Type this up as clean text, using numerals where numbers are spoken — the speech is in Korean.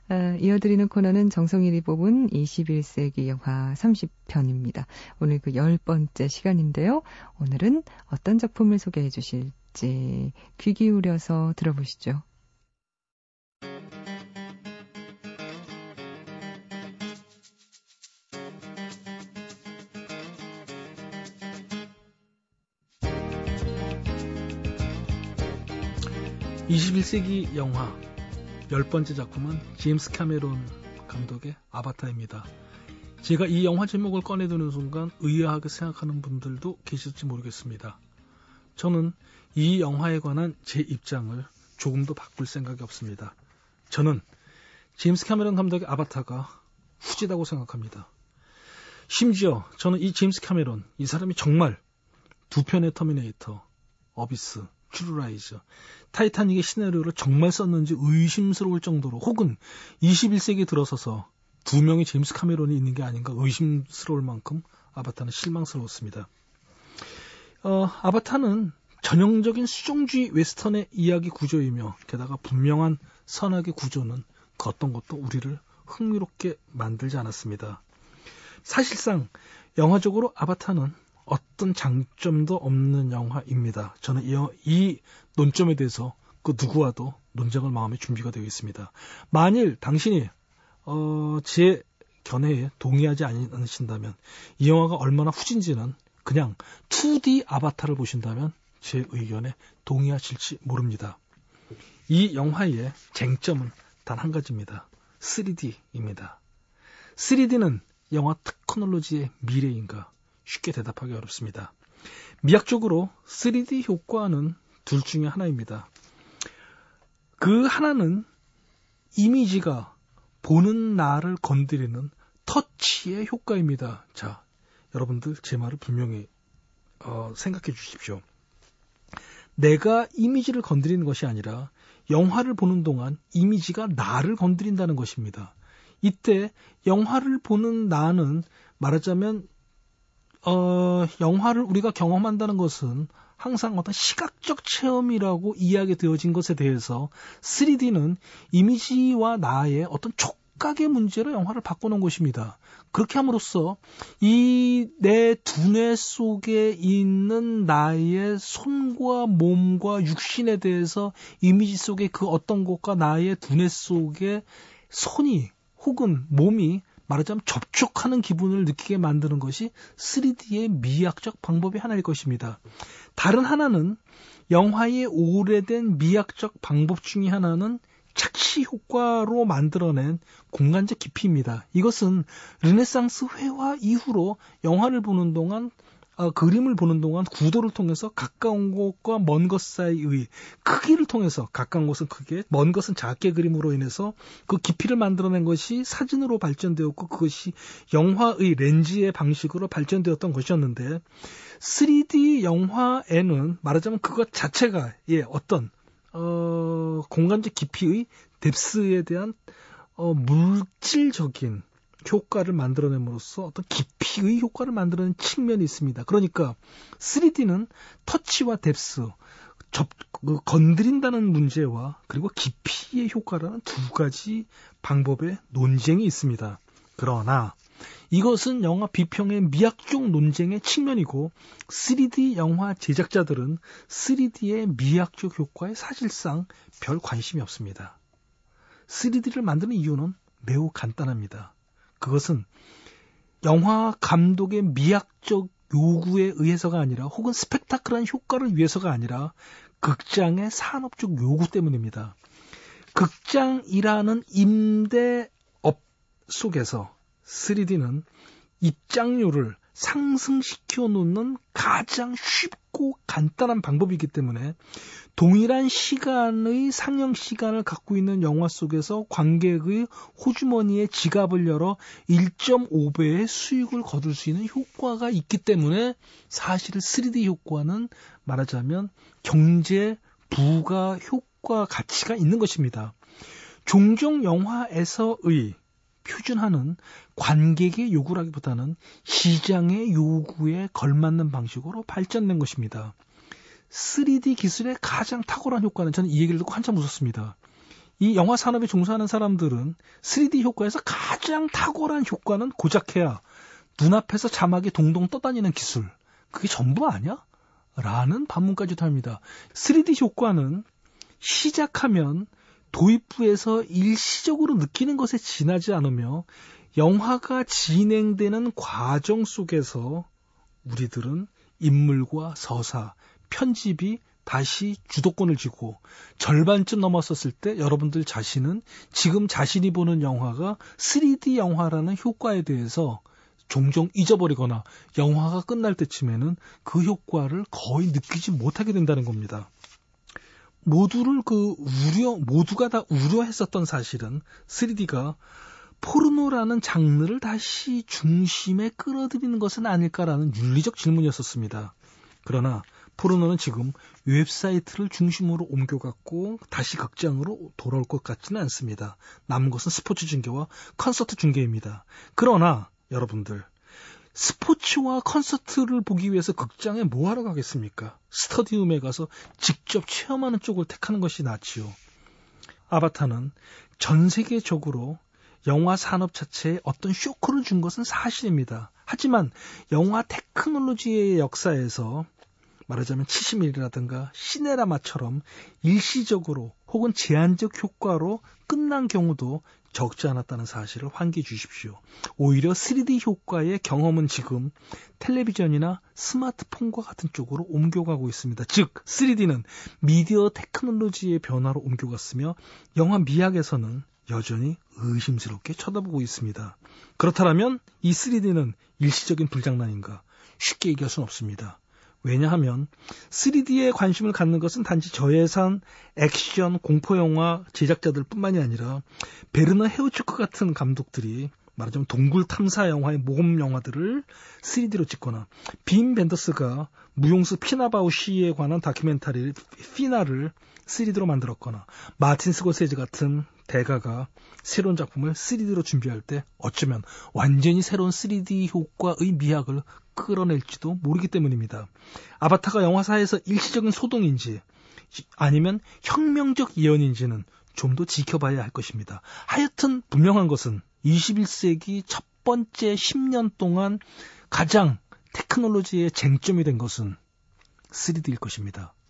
이어드리는 코너는 정성일이 뽑은 21세기 영화 30편입니다. 오늘 그 10번째 시간인데요. 오늘은 어떤 작품을 소개해 주실지 귀 기울여서 들어보시죠. (21세기) 영화 10번째 작품은 제임스 캐메론 감독의 아바타입니다. 제가 이 영화 제목을 꺼내드는 순간 의아하게 생각하는 분들도 계실지 모르겠습니다. 저는 이 영화에 관한 제 입장을 조금도 바꿀 생각이 없습니다. 저는 제임스 캐메론 감독의 아바타가 후지다고 생각합니다. 심지어 저는 이 제임스 캐메론, 이 사람이 정말 두 편의 터미네이터, 어비스, 트루라이즈, 타이타닉의 시나리오를 정말 썼는지 의심스러울 정도로, 혹은 21세기에 들어서서 두 명의 제임스 캐메론이 있는 게 아닌가 의심스러울 만큼 아바타는 실망스러웠습니다. 아바타는 전형적인 수종주의 웨스턴의 이야기 구조이며 게다가 분명한 선악의 구조는 그 어떤 것도 우리를 흥미롭게 만들지 않았습니다. 사실상 영화적으로 아바타는 어떤 장점도 없는 영화입니다. 저는 이 논점에 대해서 그 누구와도 논쟁할 마음의 준비가 되어 있습니다. 만일 당신이 제 견해에 동의하지 않으신다면, 이 영화가 얼마나 후진지는 그냥 2D 아바타를 보신다면 제 의견에 동의하실지 모릅니다. 이 영화의 쟁점은 단 한 가지입니다. 3D입니다. 3D는 영화 테크놀로지의 미래인가? 쉽게 대답하기 어렵습니다. 미학적으로 3D 효과는 둘 중에 하나입니다. 그 하나는 이미지가 보는 나를 건드리는 터치의 효과입니다. 자, 여러분들 제 말을 분명히 생각해 주십시오. 내가 이미지를 건드리는 것이 아니라 영화를 보는 동안 이미지가 나를 건드린다는 것입니다. 이때 영화를 보는 나는 말하자면 영화를 우리가 경험한다는 것은 항상 어떤 시각적 체험이라고 이야기되어진 것에 대해서 3D는 이미지와 나의 어떤 촉각의 문제로 영화를 바꾸는 것입니다. 그렇게 함으로써 이 내 두뇌 속에 있는 나의 손과 몸과 육신에 대해서 이미지 속에 그 어떤 것과 나의 두뇌 속에 손이 혹은 몸이 말하자면 접촉하는 기분을 느끼게 만드는 것이 3D의 미학적 방법의 하나일 것입니다. 다른 하나는 영화의 오래된 미학적 방법 중의 하나는 착시 효과로 만들어낸 공간적 깊이입니다. 이것은 르네상스 회화 이후로 영화를 보는 동안 그림을 보는 동안 구도를 통해서 가까운 곳과 먼 것 사이의 크기를 통해서 가까운 곳은 크게, 먼 것은 작게 그림으로 인해서 그 깊이를 만들어낸 것이 사진으로 발전되었고 그것이 영화의 렌즈의 방식으로 발전되었던 것이었는데 3D 영화에는 말하자면 그것 자체가 어떤 공간적 깊이의 뎁스에 대한 물질적인 효과를 만들어냄으로써 어떤 깊이의 효과를 만들어낸 측면이 있습니다. 그러니까 3D는 터치와 뎁스, 건드린다는 문제와 그리고 깊이의 효과라는 두 가지 방법의 논쟁이 있습니다. 그러나 이것은 영화 비평의 미학적 논쟁의 측면이고 3D 영화 제작자들은 3D의 미학적 효과에 사실상 별 관심이 없습니다. 3D를 만드는 이유는 매우 간단합니다. 그것은 영화 감독의 미학적 요구에 의해서가 아니라 혹은 스펙타클한 효과를 위해서가 아니라 극장의 산업적 요구 때문입니다. 극장이라는 임대업 속에서 3D는 입장료를 상승시켜 놓는 가장 쉽고 간단한 방법이기 때문에 동일한 시간의 상영 시간을 갖고 있는 영화 속에서 관객의 호주머니에 지갑을 열어 1.5배의 수익을 거둘 수 있는 효과가 있기 때문에 사실 3D 효과는 말하자면 경제 부가 효과 가치가 있는 것입니다. 종종 영화에서의 표준화는 관객의 요구라기보다는 시장의 요구에 걸맞는 방식으로 발전된 것입니다. 3D 기술의 가장 탁월한 효과는 저는 이 얘기를 듣고 한참 웃었습니다. 이 영화 산업에 종사하는 사람들은 3D 효과에서 가장 탁월한 효과는 고작해야 눈앞에서 자막이 동동 떠다니는 기술. 그게 전부 아니야? 라는 반문까지도 합니다. 3D 효과는 시작하면 도입부에서 일시적으로 느끼는 것에 지나지 않으며 영화가 진행되는 과정 속에서 우리들은 인물과 서사, 편집이 다시 주도권을 쥐고 절반쯤 넘었었을 때 여러분들 자신은 지금 자신이 보는 영화가 3D 영화라는 효과에 대해서 종종 잊어버리거나 영화가 끝날 때쯤에는 그 효과를 거의 느끼지 못하게 된다는 겁니다. 모두가 다 우려했었던 사실은 3D가 포르노라는 장르를 다시 중심에 끌어들이는 것은 아닐까라는 윤리적 질문이었었습니다. 그러나 포르노는 지금 웹사이트를 중심으로 옮겨갔고 다시 극장으로 돌아올 것 같지는 않습니다. 남은 것은 스포츠 중계와 콘서트 중계입니다. 그러나 여러분들, 스포츠와 콘서트를 보기 위해서 극장에 뭐하러 가겠습니까? 스타디움에 가서 직접 체험하는 쪽을 택하는 것이 낫지요. 아바타는 전 세계적으로 영화 산업 자체에 어떤 쇼크를 준 것은 사실입니다. 하지만 영화 테크놀로지의 역사에서 말하자면 70mm라든가 시네라마처럼 일시적으로 혹은 제한적 효과로 끝난 경우도 적지 않았다는 사실을 환기해 주십시오. 오히려 3D 효과의 경험은 지금 텔레비전이나 스마트폰과 같은 쪽으로 옮겨가고 있습니다. 즉 3D는 미디어 테크놀로지의 변화로 옮겨갔으며 영화 미학에서는 여전히 의심스럽게 쳐다보고 있습니다. 그렇다면 이 3D는 일시적인 불장난인가? 쉽게 얘기할 수는 없습니다. 왜냐하면 3D에 관심을 갖는 것은 단지 저예산 액션 공포영화 제작자들 뿐만이 아니라 베르너 헤우츠크 같은 감독들이 말하자면 동굴 탐사 영화의 모험 영화들을 3D로 찍거나 빔 벤더스가 무용수 피나바우시에 관한 다큐멘터리 피나를 3D로 만들었거나 마틴 스코세지 같은 대가가 새로운 작품을 3D로 준비할 때 어쩌면 완전히 새로운 3D 효과의 미학을 끌어낼지도 모르기 때문입니다. 아바타가 영화사에서 일시적인 소동인지 아니면 혁명적 예언인지는 좀 더 지켜봐야 할 것입니다. 하여튼 분명한 것은 21세기 첫 번째 10년 동안 가장 테크놀로지의 쟁점이 된 것은 3D일 것입니다.